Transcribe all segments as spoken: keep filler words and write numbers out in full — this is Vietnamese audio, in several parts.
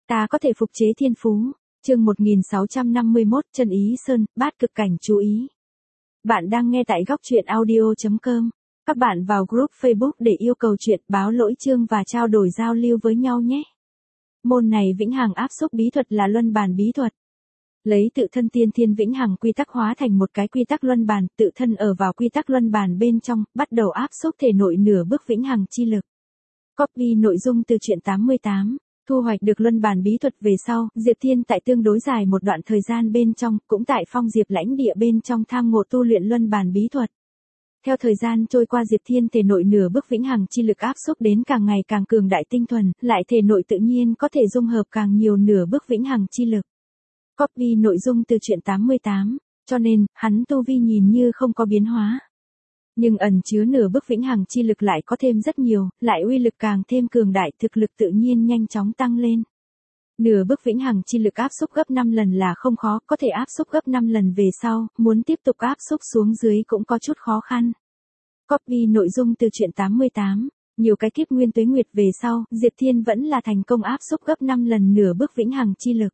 Ta có thể phục chế thiên phú. Chương một nghìn sáu trăm năm mươi mốt, Chân Ý Sơn, bát cực cảnh chú ý. Bạn đang nghe tại góc truyện audio chấm com. Các bạn vào group Facebook để yêu cầu chuyện, báo lỗi chương và trao đổi giao lưu với nhau nhé. Môn này vĩnh hằng áp xúc bí thuật là luân bàn bí thuật. Lấy tự thân tiên thiên vĩnh hằng quy tắc hóa thành một cái quy tắc luân bàn, tự thân ở vào quy tắc luân bàn bên trong, bắt đầu áp xúc thể nội nửa bước vĩnh hằng chi lực. Copy nội dung từ truyện tám mươi tám. Thu hoạch được luân bàn bí thuật về sau, Diệp Thiên tại tương đối dài một đoạn thời gian bên trong, cũng tại Phong Diệp lãnh địa bên trong tham ngộ tu luyện luân bàn bí thuật. Theo thời gian trôi qua, Diệp Thiên thể nội nửa bước vĩnh hằng chi lực áp xúc đến càng ngày càng cường đại tinh thuần, lại thể nội tự nhiên có thể dung hợp càng nhiều nửa bước vĩnh hằng chi lực. Copy nội dung từ truyện tám mươi tám, cho nên, hắn tu vi nhìn như không có biến hóa. Nhưng ẩn chứa nửa bước vĩnh hằng chi lực lại có thêm rất nhiều, lại uy lực càng thêm cường đại, thực lực tự nhiên nhanh chóng tăng lên. Nửa bước vĩnh hằng chi lực áp xúc gấp năm lần là không khó, có thể áp xúc gấp năm lần về sau, muốn tiếp tục áp xúc xuống dưới cũng có chút khó khăn. Copy nội dung từ truyện tám mươi tám, nhiều cái kiếp nguyên tuế nguyệt về sau, Diệp Thiên vẫn là thành công áp xúc gấp năm lần nửa bước vĩnh hằng chi lực.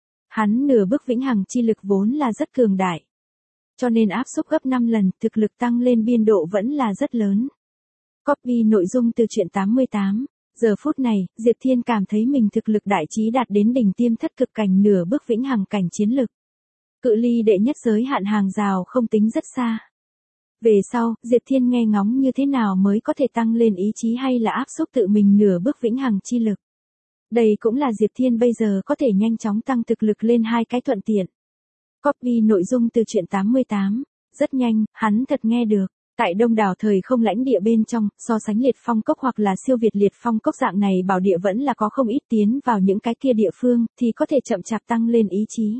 Hắn nửa bước vĩnh hằng chi lực vốn là rất cường đại. Cho nên áp xúc gấp năm lần, thực lực tăng lên biên độ vẫn là rất lớn. Copy nội dung từ truyện tám mươi tám. Giờ phút này, Diệp Thiên cảm thấy mình thực lực đại trí đạt đến đỉnh tiêm thất cực cảnh nửa bước vĩnh hằng cảnh chiến lực. Cự ly đệ nhất giới hạn hàng rào không tính rất xa. Về sau, Diệp Thiên nghe ngóng như thế nào mới có thể tăng lên ý chí hay là áp xúc tự mình nửa bước vĩnh hằng chi lực. Đây cũng là Diệp Thiên bây giờ có thể nhanh chóng tăng thực lực lên hai cái thuận tiện. Copy nội dung từ truyện tám mươi tám. Rất nhanh, hắn thật nghe được. Tại đông đảo thời không lãnh địa bên trong, so sánh liệt phong cốc hoặc là siêu việt liệt phong cốc dạng này bảo địa vẫn là có không ít tiến vào những cái kia địa phương, thì có thể chậm chạp tăng lên ý chí.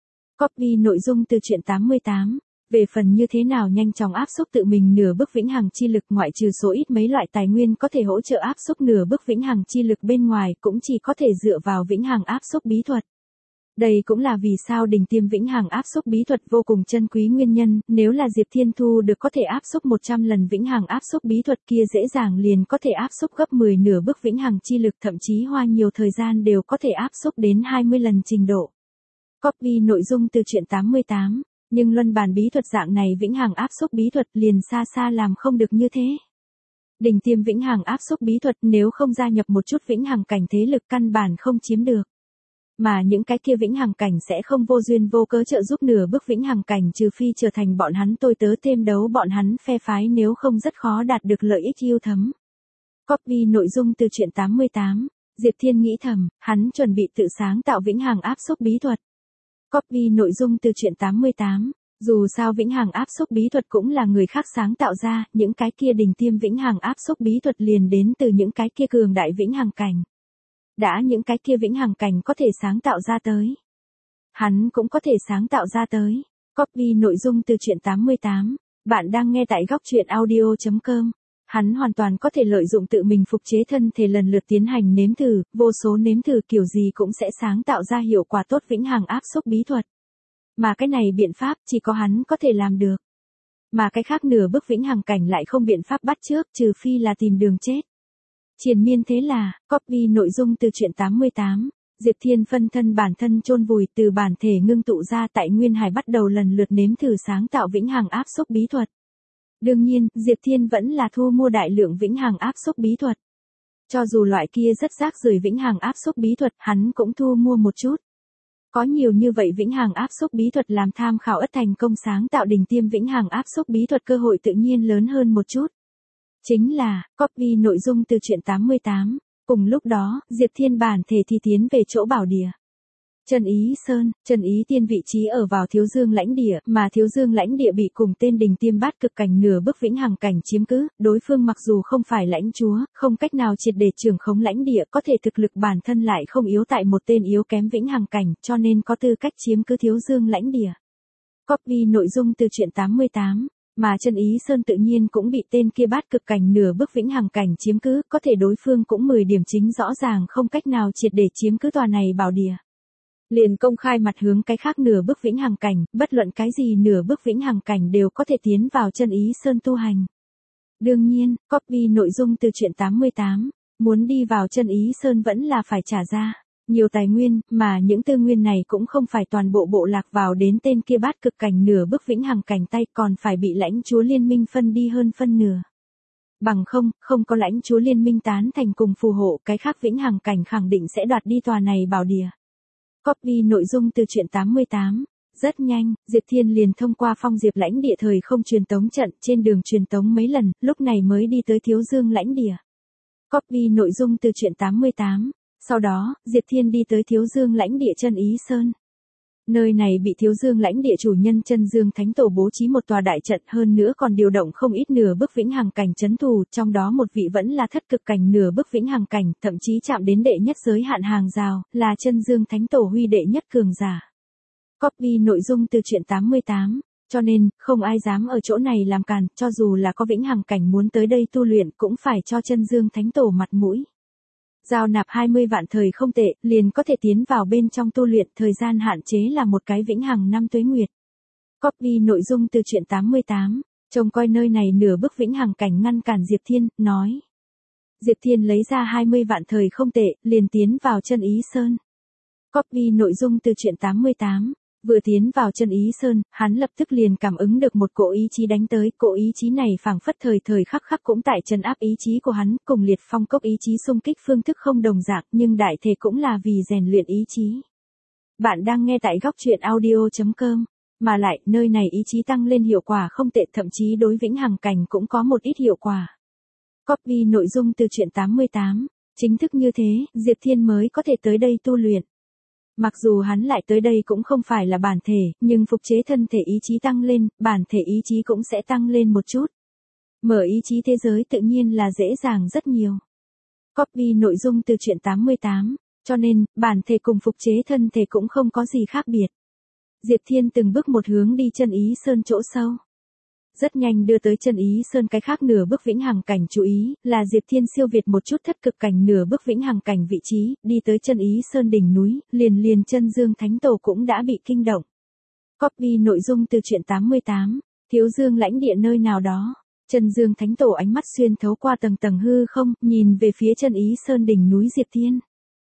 Copy nội dung từ truyện tám mươi tám. Về phần như thế nào nhanh chóng áp xúc tự mình nửa bước vĩnh hằng chi lực, ngoại trừ số ít mấy loại tài nguyên có thể hỗ trợ áp xúc nửa bước vĩnh hằng chi lực bên ngoài, cũng chỉ có thể dựa vào vĩnh hằng áp xúc bí thuật. Đây cũng là vì sao đỉnh tiêm vĩnh hằng áp xúc bí thuật vô cùng chân quý nguyên nhân, nếu là Diệp Thiên thu được có thể áp xúc một trăm lần vĩnh hằng áp xúc bí thuật kia dễ dàng liền có thể áp xúc gấp mười nửa bước vĩnh hằng chi lực, thậm chí hoa nhiều thời gian đều có thể áp xúc đến hai mươi lần trình độ. Copy nội dung từ truyện tám mươi tám, nhưng luân bàn bí thuật dạng này vĩnh hằng áp xúc bí thuật liền xa xa làm không được như thế. Đỉnh tiêm vĩnh hằng áp xúc bí thuật nếu không gia nhập một chút vĩnh hằng cảnh thế lực căn bản không chiếm được. Mà những cái kia vĩnh hằng cảnh sẽ không vô duyên vô cớ trợ giúp nửa bước vĩnh hằng cảnh, trừ phi trở thành bọn hắn tôi tớ thêm đấu bọn hắn phe phái, nếu không rất khó đạt được lợi ích yêu thấm. Copy nội dung từ truyện tám mươi tám. Diệp Thiên nghĩ thầm, hắn chuẩn bị tự sáng tạo vĩnh hằng áp xúc bí thuật. Copy nội dung từ truyện tám mươi tám. Dù sao vĩnh hằng áp xúc bí thuật cũng là người khác sáng tạo ra, những cái kia đỉnh tiêm vĩnh hằng áp xúc bí thuật liền đến từ những cái kia cường đại vĩnh hằng cảnh. Đã những cái kia vĩnh hằng cảnh có thể sáng tạo ra tới, hắn cũng có thể sáng tạo ra tới. Copy nội dung từ truyện tám mươi tám. Bạn đang nghe tại góc truyện audio chấm com. Hắn hoàn toàn có thể lợi dụng tự mình phục chế thân thể lần lượt tiến hành nếm thử, vô số nếm thử kiểu gì cũng sẽ sáng tạo ra hiệu quả tốt vĩnh hằng áp xúc bí thuật. Mà cái này biện pháp chỉ có hắn có thể làm được. Mà cái khác nửa bước vĩnh hằng cảnh lại không biện pháp bắt chước, trừ phi là tìm đường chết. Triền miên thế là, copy nội dung từ truyện tám mươi tám. Diệp Thiên phân thân bản thân chôn vùi, từ bản thể ngưng tụ ra tại Nguyên Hải bắt đầu lần lượt nếm thử sáng tạo vĩnh hằng áp xúc bí thuật. Đương nhiên, Diệp Thiên vẫn là thu mua đại lượng vĩnh hằng áp xúc bí thuật. Cho dù loại kia rất rác rưởi vĩnh hằng áp xúc bí thuật, hắn cũng thu mua một chút. Có nhiều như vậy vĩnh hằng áp xúc bí thuật làm tham khảo, ất thành công sáng tạo đỉnh tiêm vĩnh hằng áp xúc bí thuật cơ hội tự nhiên lớn hơn một chút. Chính là, copy nội dung từ truyện tám mươi tám. Cùng lúc đó, Diệp Thiên bản thể thì tiến về chỗ bảo địa. Chân Ý Sơn, Chân Ý Tiên vị trí ở vào Thiếu Dương lãnh địa, mà Thiếu Dương lãnh địa bị cùng tên đỉnh tiêm bát cực cảnh nửa bước vĩnh hằng cảnh chiếm cứ, đối phương mặc dù không phải lãnh chúa, không cách nào triệt để trưởng khống lãnh địa, có thể thực lực bản thân lại không yếu tại một tên yếu kém vĩnh hằng cảnh, cho nên có tư cách chiếm cứ Thiếu Dương lãnh địa. Copy nội dung từ truyện tám mươi tám. Mà Chân Ý Sơn tự nhiên cũng bị tên kia bát cực cảnh nửa bước vĩnh hằng cảnh chiếm cứ, có thể đối phương cũng mười điểm chính rõ ràng không cách nào triệt để chiếm cứ tòa này bảo địa. Liền công khai mặt hướng cái khác nửa bước vĩnh hằng cảnh, bất luận cái gì nửa bước vĩnh hằng cảnh đều có thể tiến vào Chân Ý Sơn tu hành. Đương nhiên, copy nội dung từ truyện tám mươi tám, muốn đi vào Chân Ý Sơn vẫn là phải trả ra. nhiều tài nguyên, mà những tư nguyên này cũng không phải toàn bộ bộ lạc vào đến tên kia bát cực cảnh nửa bước vĩnh hằng cảnh tay, còn phải bị lãnh chúa liên minh phân đi hơn phân nửa. Bằng không, không có lãnh chúa liên minh tán thành cùng phù hộ, cái khác vĩnh hằng cảnh khẳng định sẽ đoạt đi tòa này bảo địa. Copy nội dung từ truyện tám mươi tám. Rất nhanh, Diệp Thiên liền thông qua phong diệp lãnh địa thời không truyền tống trận, trên đường truyền tống mấy lần, lúc này mới đi tới Thiếu Dương lãnh địa. Copy nội dung từ truyện tám mươi tám. Sau đó, Diệp Thiên đi tới Thiếu Dương lãnh địa Chân Ý Sơn. Nơi này bị Thiếu Dương lãnh địa chủ nhân Chân Dương Thánh Tổ bố trí một tòa đại trận, hơn nữa còn điều động không ít nửa bước vĩnh hằng cảnh trấn thủ, trong đó một vị vẫn là thất cực cảnh nửa bước vĩnh hằng cảnh, thậm chí chạm đến đệ nhất giới hạn hàng rào, là Chân Dương Thánh Tổ huy đệ nhất cường giả. Copy nội dung từ truyện tám mươi tám, cho nên, không ai dám ở chỗ này làm càn, cho dù là có vĩnh hằng cảnh muốn tới đây tu luyện cũng phải cho Chân Dương Thánh Tổ mặt mũi. Giao nạp hai mươi vạn thời không tệ, liền có thể tiến vào bên trong tu luyện, thời gian hạn chế là một cái vĩnh hằng năm tuế nguyệt. Copy nội dung từ truyện tám mươi tám, trông coi nơi này nửa bước vĩnh hằng cảnh ngăn cản Diệp Thiên, nói. Diệp Thiên lấy ra hai mươi vạn thời không tệ, liền tiến vào Chân Ý Sơn. Copy nội dung từ truyện tám mươi tám. Vừa tiến vào Chân Ý Sơn, hắn lập tức liền cảm ứng được một cỗ ý chí đánh tới, cỗ ý chí này phảng phất thời thời khắc khắc cũng tại trấn áp ý chí của hắn, cùng liệt phong cốc ý chí xung kích phương thức không đồng dạng, nhưng đại thể cũng là vì rèn luyện ý chí. Bạn đang nghe tại góc truyện audio chấm com, mà lại, nơi này ý chí tăng lên hiệu quả không tệ, thậm chí đối vĩnh hằng cảnh cũng có một ít hiệu quả. Copy nội dung từ truyện tám mươi tám, chính thức như thế, Diệp Thiên mới có thể tới đây tu luyện. Mặc dù hắn lại tới đây cũng không phải là bản thể, nhưng phục chế thân thể ý chí tăng lên, bản thể ý chí cũng sẽ tăng lên một chút. Mở ý chí thế giới tự nhiên là dễ dàng rất nhiều. Copy nội dung từ truyện tám mươi tám, cho nên, bản thể cùng phục chế thân thể cũng không có gì khác biệt. Diệp Thiên từng bước một hướng đi Chân Ý Sơn chỗ sâu. Rất nhanh đưa tới Chân Ý Sơn, cái khác nửa bước vĩnh hằng cảnh chú ý, là Diệp Thiên siêu việt một chút thất cực cảnh nửa bước vĩnh hằng cảnh vị trí, đi tới Chân Ý Sơn đỉnh núi, liền liền Chân Dương Thánh Tổ cũng đã bị kinh động. Copy nội dung từ truyện tám mươi tám, Thiếu Dương lãnh địa nơi nào đó, Chân Dương Thánh Tổ ánh mắt xuyên thấu qua tầng tầng hư không, nhìn về phía Chân Ý Sơn đỉnh núi Diệp Thiên.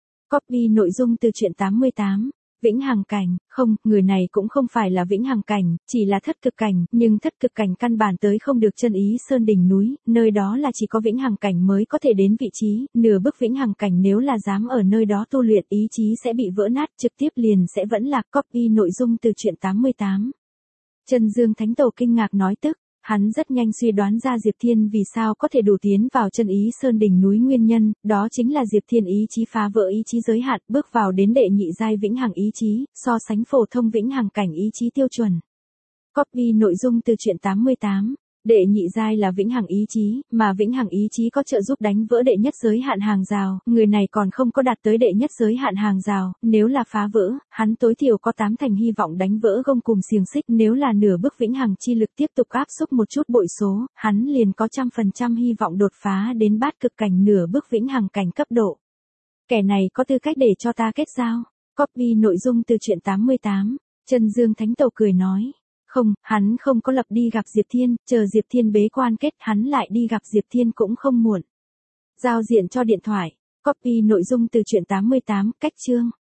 Copy nội dung từ truyện tám mươi tám. Vĩnh hằng cảnh, không, người này cũng không phải là vĩnh hằng cảnh, chỉ là thất cực cảnh, nhưng thất cực cảnh căn bản tới không được Chân Ý Sơn đỉnh núi, nơi đó là chỉ có vĩnh hằng cảnh mới có thể đến vị trí, nửa bước vĩnh hằng cảnh nếu là dám ở nơi đó tu luyện ý chí sẽ bị vỡ nát, trực tiếp liền sẽ vẫn lạc. Copy nội dung từ truyện tám mươi tám. Chân Dương Thánh Tổ kinh ngạc nói tức. Hắn rất nhanh suy đoán ra Diệp Thiên vì sao có thể đủ tiến vào Chân Ý Sơn đỉnh núi nguyên nhân, đó chính là Diệp Thiên ý chí phá vỡ ý chí giới hạn, bước vào đến đệ nhị giai vĩnh hằng ý chí, so sánh phổ thông vĩnh hằng cảnh ý chí tiêu chuẩn. Copy nội dung từ truyện tám mươi tám. Đệ nhị giai là vĩnh hằng ý chí, mà vĩnh hằng ý chí có trợ giúp đánh vỡ đệ nhất giới hạn hàng rào, người này còn không có đạt tới đệ nhất giới hạn hàng rào, nếu là phá vỡ, hắn tối thiểu có tám thành hy vọng đánh vỡ gông cùm xiềng xích, nếu là nửa bước vĩnh hằng chi lực tiếp tục áp xúc một chút bội số, hắn liền có trăm phần trăm hy vọng đột phá đến bát cực cảnh nửa bước vĩnh hằng cảnh cấp độ. Kẻ này có tư cách để cho ta kết giao. Copy nội dung từ truyện tám mươi tám, Chân Dương Thánh Tổ cười nói. Không, hắn không có lập đi gặp Diệp Thiên, chờ Diệp Thiên bế quan kết hắn lại đi gặp Diệp Thiên cũng không muộn. Giao diện cho điện thoại. Copy nội dung từ truyện tám mươi tám, cách chương.